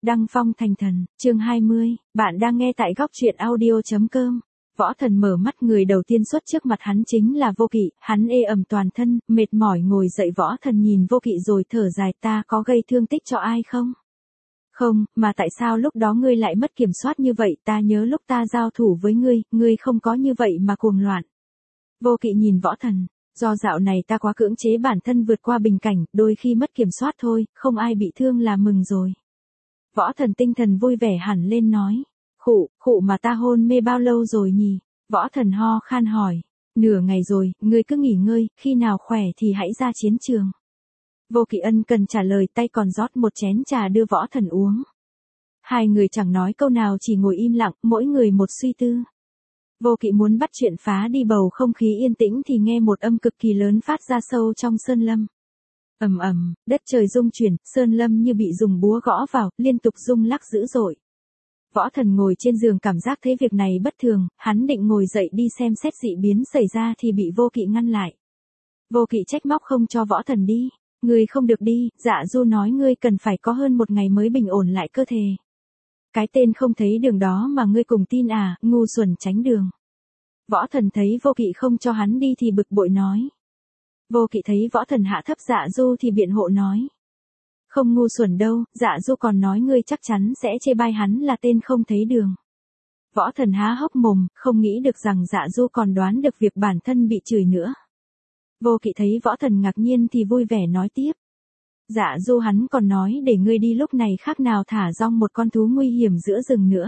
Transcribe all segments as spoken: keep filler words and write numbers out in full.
Đăng phong thành thần, chương hai mươi, bạn đang nghe tại góc truyện audio chấm com. Võ Thần mở mắt, người đầu tiên xuất trước mặt hắn chính là Vô Kỵ, hắn ê ẩm toàn thân, mệt mỏi ngồi dậy. Võ Thần nhìn Vô Kỵ rồi thở dài, ta có gây thương tích cho ai không? Không, mà tại sao lúc đó ngươi lại mất kiểm soát như vậy? Ta nhớ lúc ta giao thủ với ngươi, ngươi không có như vậy mà cuồng loạn. Vô Kỵ nhìn Võ Thần, do dạo này ta quá cưỡng chế bản thân vượt qua bình cảnh, đôi khi mất kiểm soát thôi, không ai bị thương là mừng rồi. Võ Thần tinh thần vui vẻ hẳn lên nói, khụ, khụ mà ta hôn mê bao lâu rồi nhỉ? Võ Thần ho khan hỏi, nửa ngày rồi, ngươi cứ nghỉ ngơi, khi nào khỏe thì hãy ra chiến trường. Vô Kỵ ân cần trả lời, tay còn rót một chén trà đưa Võ Thần uống. Hai người chẳng nói câu nào, chỉ ngồi im lặng, mỗi người một suy tư. Vô Kỵ muốn bắt chuyện phá đi bầu không khí yên tĩnh thì nghe một âm cực kỳ lớn phát ra sâu trong sơn lâm. Ầm ầm, đất trời rung chuyển, sơn lâm như bị dùng búa gõ vào, liên tục rung lắc dữ dội. Võ Thần ngồi trên giường cảm giác thấy việc này bất thường, hắn định ngồi dậy đi xem xét dị biến xảy ra thì bị Vô Kỵ ngăn lại. Vô Kỵ trách móc không cho Võ Thần đi, ngươi không được đi, Dạ Du nói ngươi cần phải có hơn một ngày mới bình ổn lại cơ thể. Cái tên không thấy đường đó mà ngươi cùng tin à, ngu xuẩn tránh đường. Võ Thần thấy Vô Kỵ không cho hắn đi thì bực bội nói. Vô Kỵ thấy Võ Thần hạ thấp Dạ Du thì biện hộ nói. Không ngu xuẩn đâu, Dạ Du còn nói ngươi chắc chắn sẽ chê bai hắn là tên không thấy đường. Võ Thần há hốc mồm, không nghĩ được rằng Dạ Du còn đoán được việc bản thân bị chửi nữa. Vô Kỵ thấy Võ Thần ngạc nhiên thì vui vẻ nói tiếp. Dạ Du hắn còn nói để ngươi đi lúc này khác nào thả rong một con thú nguy hiểm giữa rừng nữa.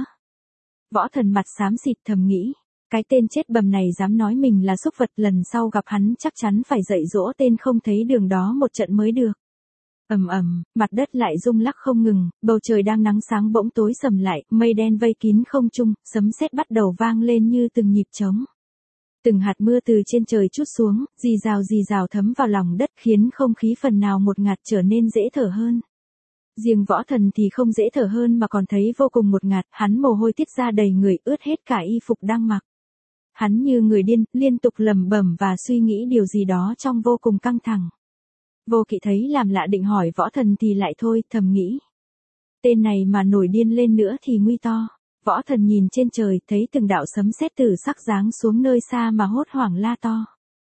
Võ Thần mặt xám xịt thầm nghĩ. Cái tên chết bầm này dám nói mình là súc vật, lần sau gặp hắn chắc chắn phải dạy dỗ tên không thấy đường đó một trận mới được. Ầm ầm, mặt đất lại rung lắc không ngừng, bầu trời đang nắng sáng bỗng tối sầm lại, mây đen vây kín không trung, sấm sét bắt đầu vang lên như từng nhịp trống. Từng hạt mưa từ trên trời trút xuống, rì rào rì rào thấm vào lòng đất khiến không khí phần nào một ngạt trở nên dễ thở hơn. Riêng Võ Thần thì không dễ thở hơn mà còn thấy vô cùng một ngạt, hắn mồ hôi tiết ra đầy người, ướt hết cả y phục đang mặc. Hắn như người điên, liên tục lẩm bẩm và suy nghĩ điều gì đó trong vô cùng căng thẳng. Vô Kỵ thấy làm lạ định hỏi Võ Thần thì lại thôi, thầm nghĩ. Tên này mà nổi điên lên nữa thì nguy to. Võ Thần nhìn trên trời, thấy từng đạo sấm sét tử sắc giáng xuống nơi xa mà hốt hoảng la to.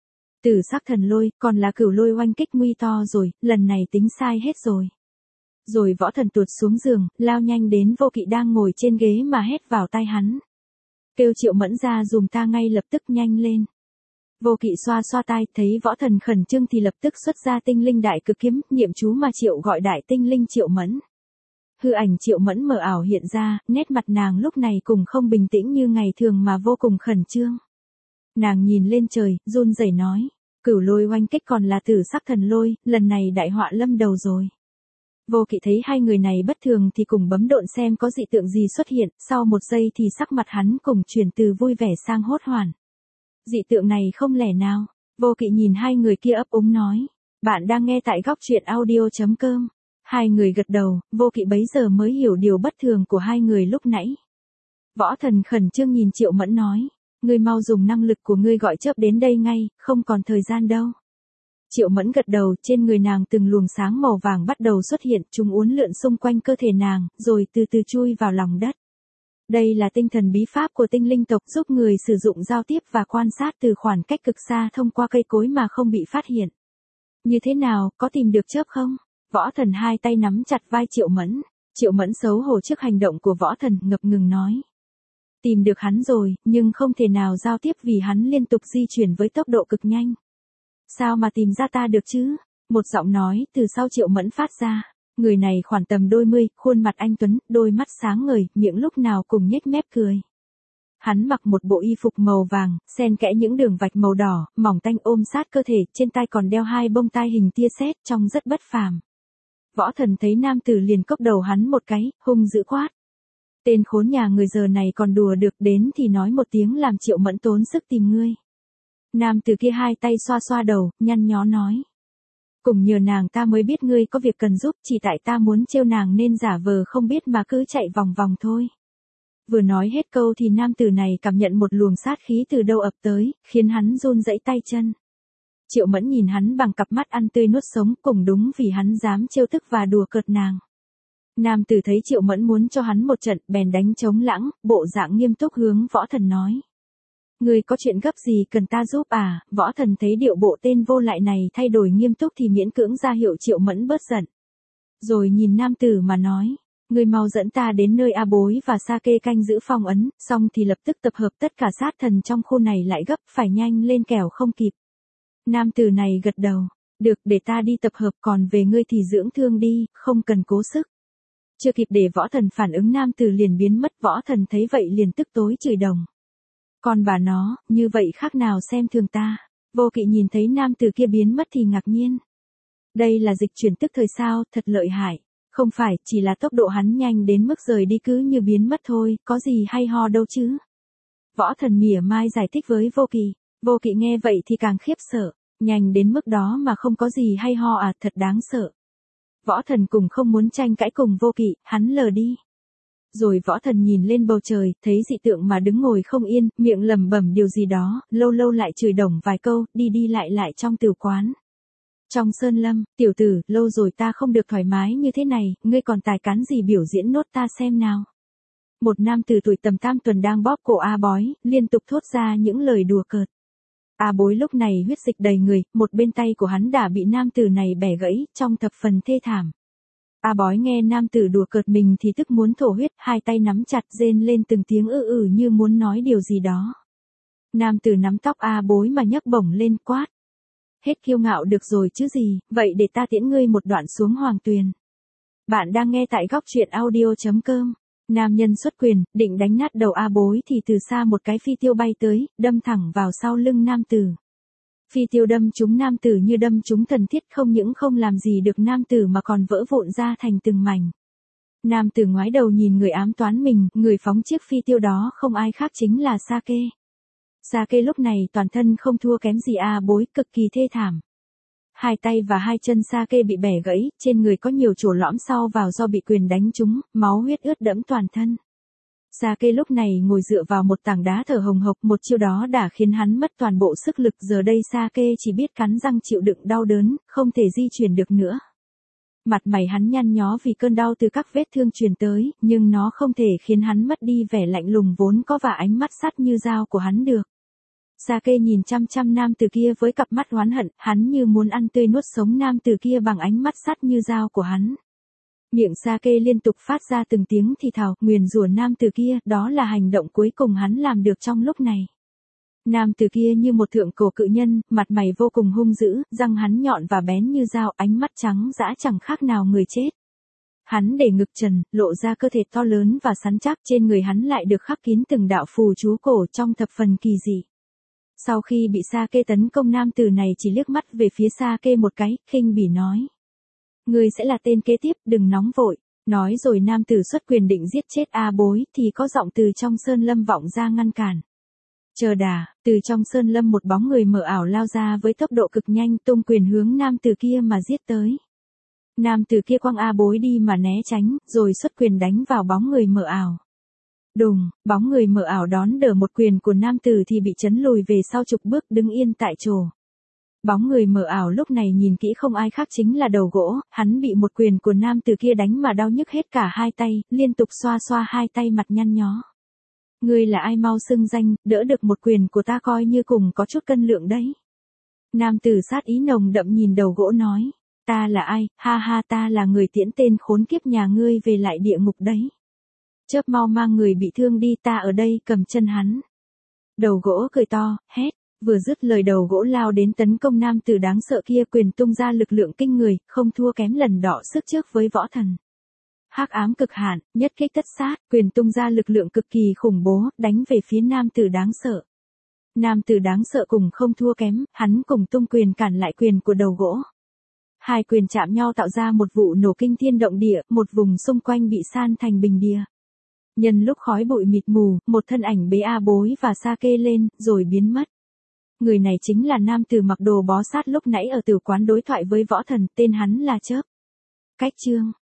Tử sắc thần lôi, còn là cửu lôi oanh kích nguy to rồi, lần này tính sai hết rồi. Rồi Võ Thần tuột xuống giường, lao nhanh đến Vô Kỵ đang ngồi trên ghế mà hét vào tai hắn. Kêu Triệu Mẫn ra dùm ta ngay lập tức, nhanh lên. Vô Kỵ xoa xoa tai, thấy Võ Thần khẩn trương thì lập tức xuất ra tinh linh đại cực kiếm, niệm chú mà Triệu gọi đại tinh linh Triệu Mẫn. Hư ảnh Triệu Mẫn mờ ảo hiện ra, nét mặt nàng lúc này cùng không bình tĩnh như ngày thường mà vô cùng khẩn trương. Nàng nhìn lên trời, run rẩy nói, cửu lôi oanh kích còn là tử sắc thần lôi, lần này đại họa lâm đầu rồi. Vô Kỵ thấy hai người này bất thường thì cùng bấm độn xem có dị tượng gì xuất hiện, sau một giây thì sắc mặt hắn cùng chuyển từ vui vẻ sang hốt hoảng. Dị tượng này không lẽ nào? Vô Kỵ nhìn hai người kia ấp úng nói, bạn đang nghe tại góc truyện audio chấm com. Hai người gật đầu, Vô Kỵ bấy giờ mới hiểu điều bất thường của hai người lúc nãy. Võ Thần khẩn trương nhìn Triệu Mẫn nói, ngươi mau dùng năng lực của ngươi gọi chớp đến đây ngay, không còn thời gian đâu. Triệu Mẫn gật đầu, trên người nàng từng luồng sáng màu vàng bắt đầu xuất hiện, chúng uốn lượn xung quanh cơ thể nàng, rồi từ từ chui vào lòng đất. Đây là tinh thần bí pháp của tinh linh tộc, giúp người sử dụng giao tiếp và quan sát từ khoảng cách cực xa thông qua cây cối mà không bị phát hiện. Như thế nào, có tìm được chớp không? Võ Thần hai tay nắm chặt vai Triệu Mẫn. Triệu Mẫn xấu hổ trước hành động của Võ Thần, ngập ngừng nói. Tìm được hắn rồi, nhưng không thể nào giao tiếp vì hắn liên tục di chuyển với tốc độ cực nhanh. Sao mà tìm ra ta được chứ? Một giọng nói từ sau Triệu Mẫn phát ra. Người này khoảng tầm đôi mươi, khuôn mặt anh tuấn, đôi mắt sáng ngời, miệng lúc nào cùng nhếch mép cười. Hắn mặc một bộ y phục màu vàng, xen kẽ những đường vạch màu đỏ, mỏng tanh ôm sát cơ thể, trên tai còn đeo hai bông tai hình tia sét, trông rất bất phàm. Võ Thần thấy nam tử liền cốc đầu hắn một cái, hung dữ quát. Tên khốn nhà người giờ này còn đùa được, đến thì nói một tiếng làm Triệu Mẫn tốn sức tìm ngươi. Nam tử kia hai tay xoa xoa đầu, nhăn nhó nói. Cùng nhờ nàng ta mới biết ngươi có việc cần giúp, chỉ tại ta muốn trêu nàng nên giả vờ không biết mà cứ chạy vòng vòng thôi. Vừa nói hết câu thì nam tử này cảm nhận một luồng sát khí từ đâu ập tới, khiến hắn run rẩy tay chân. Triệu Mẫn nhìn hắn bằng cặp mắt ăn tươi nuốt sống, cùng đúng vì hắn dám trêu tức và đùa cợt nàng. Nam tử thấy Triệu Mẫn muốn cho hắn một trận, bèn đánh trống lãng, bộ dạng nghiêm túc hướng Võ Thần nói. Ngươi có chuyện gấp gì cần ta giúp à? Võ Thần thấy điệu bộ tên vô lại này thay đổi nghiêm túc thì miễn cưỡng ra hiệu Triệu Mẫn bớt giận. Rồi nhìn nam tử mà nói, ngươi mau dẫn ta đến nơi A Bối và Sake canh giữ phong ấn, xong thì lập tức tập hợp tất cả sát thần trong khu này lại gấp, phải nhanh lên kẻo không kịp. Nam tử này gật đầu, được, để ta đi tập hợp, còn về ngươi thì dưỡng thương đi, không cần cố sức. Chưa kịp để Võ Thần phản ứng nam tử liền biến mất. Võ Thần thấy vậy liền tức tối chửi đồng. Còn bà nó, như vậy khác nào xem thường ta. Vô Kỵ nhìn thấy nam tử kia biến mất thì ngạc nhiên. Đây là dịch chuyển tức thời sao, thật lợi hại. Không phải, chỉ là tốc độ hắn nhanh đến mức rời đi cứ như biến mất thôi, có gì hay ho đâu chứ. Võ Thần mỉa mai giải thích với Vô Kỵ. Vô Kỵ nghe vậy thì càng khiếp sợ. Nhanh đến mức đó mà không có gì hay ho à, thật đáng sợ. Võ Thần cùng không muốn tranh cãi cùng Vô Kỵ, hắn lờ đi. Rồi Võ Thần nhìn lên bầu trời, thấy dị tượng mà đứng ngồi không yên, miệng lẩm bẩm điều gì đó, lâu lâu lại chửi đồng vài câu, đi đi lại lại trong tử quán. Trong sơn lâm, tiểu tử, lâu rồi ta không được thoải mái như thế này, ngươi còn tài cán gì biểu diễn nốt ta xem nào. Một nam tử tuổi tầm tam tuần đang bóp cổ A Bói, liên tục thốt ra những lời đùa cợt. A Bối lúc này huyết dịch đầy người, một bên tay của hắn đã bị nam tử này bẻ gãy, trong thập phần thê thảm. A Bói nghe nam tử đùa cợt mình thì tức muốn thổ huyết, hai tay nắm chặt rên lên từng tiếng ư ử như muốn nói điều gì đó. Nam tử nắm tóc A Bối mà nhấc bổng lên quát. Hết kiêu ngạo được rồi chứ gì, vậy để ta tiễn ngươi một đoạn xuống hoàng tuyền. Bạn đang nghe tại góc truyện audio chấm com. Nam nhân xuất quyền, định đánh nát đầu A Bối thì từ xa một cái phi tiêu bay tới, đâm thẳng vào sau lưng nam tử. Phi tiêu đâm trúng nam tử như đâm trúng thần thiết, không những không làm gì được nam tử mà còn vỡ vụn ra thành từng mảnh. Nam tử ngoái đầu nhìn người ám toán mình, người phóng chiếc phi tiêu đó không ai khác chính là Sake. Sake lúc này toàn thân không thua kém gì A Bối, cực kỳ thê thảm. Hai tay và hai chân Sake bị bẻ gãy, trên người có nhiều chỗ lõm sau vào do bị quyền đánh trúng, máu huyết ướt đẫm toàn thân. Sake lúc này ngồi dựa vào một tảng đá thở hồng hộc, một chiêu đó đã khiến hắn mất toàn bộ sức lực, giờ đây Sake chỉ biết cắn răng chịu đựng đau đớn, không thể di chuyển được nữa. Mặt mày hắn nhăn nhó vì cơn đau từ các vết thương truyền tới, nhưng nó không thể khiến hắn mất đi vẻ lạnh lùng vốn có và ánh mắt sắt như dao của hắn được. Sake nhìn chăm chăm nam tử kia với cặp mắt oán hận, hắn như muốn ăn tươi nuốt sống nam tử kia bằng ánh mắt sắt như dao của hắn. Miệng Sake liên tục phát ra từng tiếng thì thào, nguyền rủa nam tử kia, đó là hành động cuối cùng hắn làm được trong lúc này. Nam tử kia như một thượng cổ cự nhân, mặt mày vô cùng hung dữ, răng hắn nhọn và bén như dao, ánh mắt trắng dã chẳng khác nào người chết. Hắn để ngực trần, lộ ra cơ thể to lớn và sắn chắc, trên người hắn lại được khắc kín từng đạo phù chú cổ trong thập phần kỳ dị. Sau khi bị Sake tấn công, nam tử này chỉ liếc mắt về phía Sake một cái, khinh bỉ nói. Ngươi sẽ là tên kế tiếp, đừng nóng vội. Nói rồi nam tử xuất quyền định giết chết A Bối, thì có giọng từ trong sơn lâm vọng ra ngăn cản. Chờ đà, từ trong sơn lâm một bóng người mờ ảo lao ra với tốc độ cực nhanh, tung quyền hướng nam tử kia mà giết tới. Nam tử kia quăng A Bối đi mà né tránh, rồi xuất quyền đánh vào bóng người mờ ảo. Đùng, bóng người mờ ảo đón đỡ một quyền của nam tử thì bị chấn lùi về sau chục bước, đứng yên tại chỗ. Bóng người mờ ảo lúc này nhìn kỹ không ai khác chính là Đầu Gỗ, hắn bị một quyền của nam tử kia đánh mà đau nhức hết cả hai tay, liên tục xoa xoa hai tay mặt nhăn nhó. Ngươi là ai, mau xưng danh, đỡ được một quyền của ta coi như cùng có chút cân lượng đấy. Nam tử sát ý nồng đậm nhìn Đầu Gỗ nói, ta là ai, ha ha, ta là người tiễn tên khốn kiếp nhà ngươi về lại địa ngục đấy. Chớp mau mang người bị thương đi, ta ở đây, cầm chân hắn. Đầu Gỗ cười to, hét, vừa dứt lời Đầu Gỗ lao đến tấn công nam tử đáng sợ kia, quyền tung ra lực lượng kinh người, không thua kém lần đọ sức trước với Võ Thần. Hắc ám cực hạn, nhất kích tất sát, quyền tung ra lực lượng cực kỳ khủng bố, đánh về phía nam tử đáng sợ. Nam tử đáng sợ cùng không thua kém, hắn cùng tung quyền cản lại quyền của Đầu Gỗ. Hai quyền chạm nhau tạo ra một vụ nổ kinh thiên động địa, một vùng xung quanh bị san thành bình địa. Nhân lúc khói bụi mịt mù, một thân ảnh bế A Bối và Sake lên, rồi biến mất. Người này chính là nam tử mặc đồ bó sát lúc nãy ở tử quán đối thoại với Võ Thần, tên hắn là Chớp. Cách chương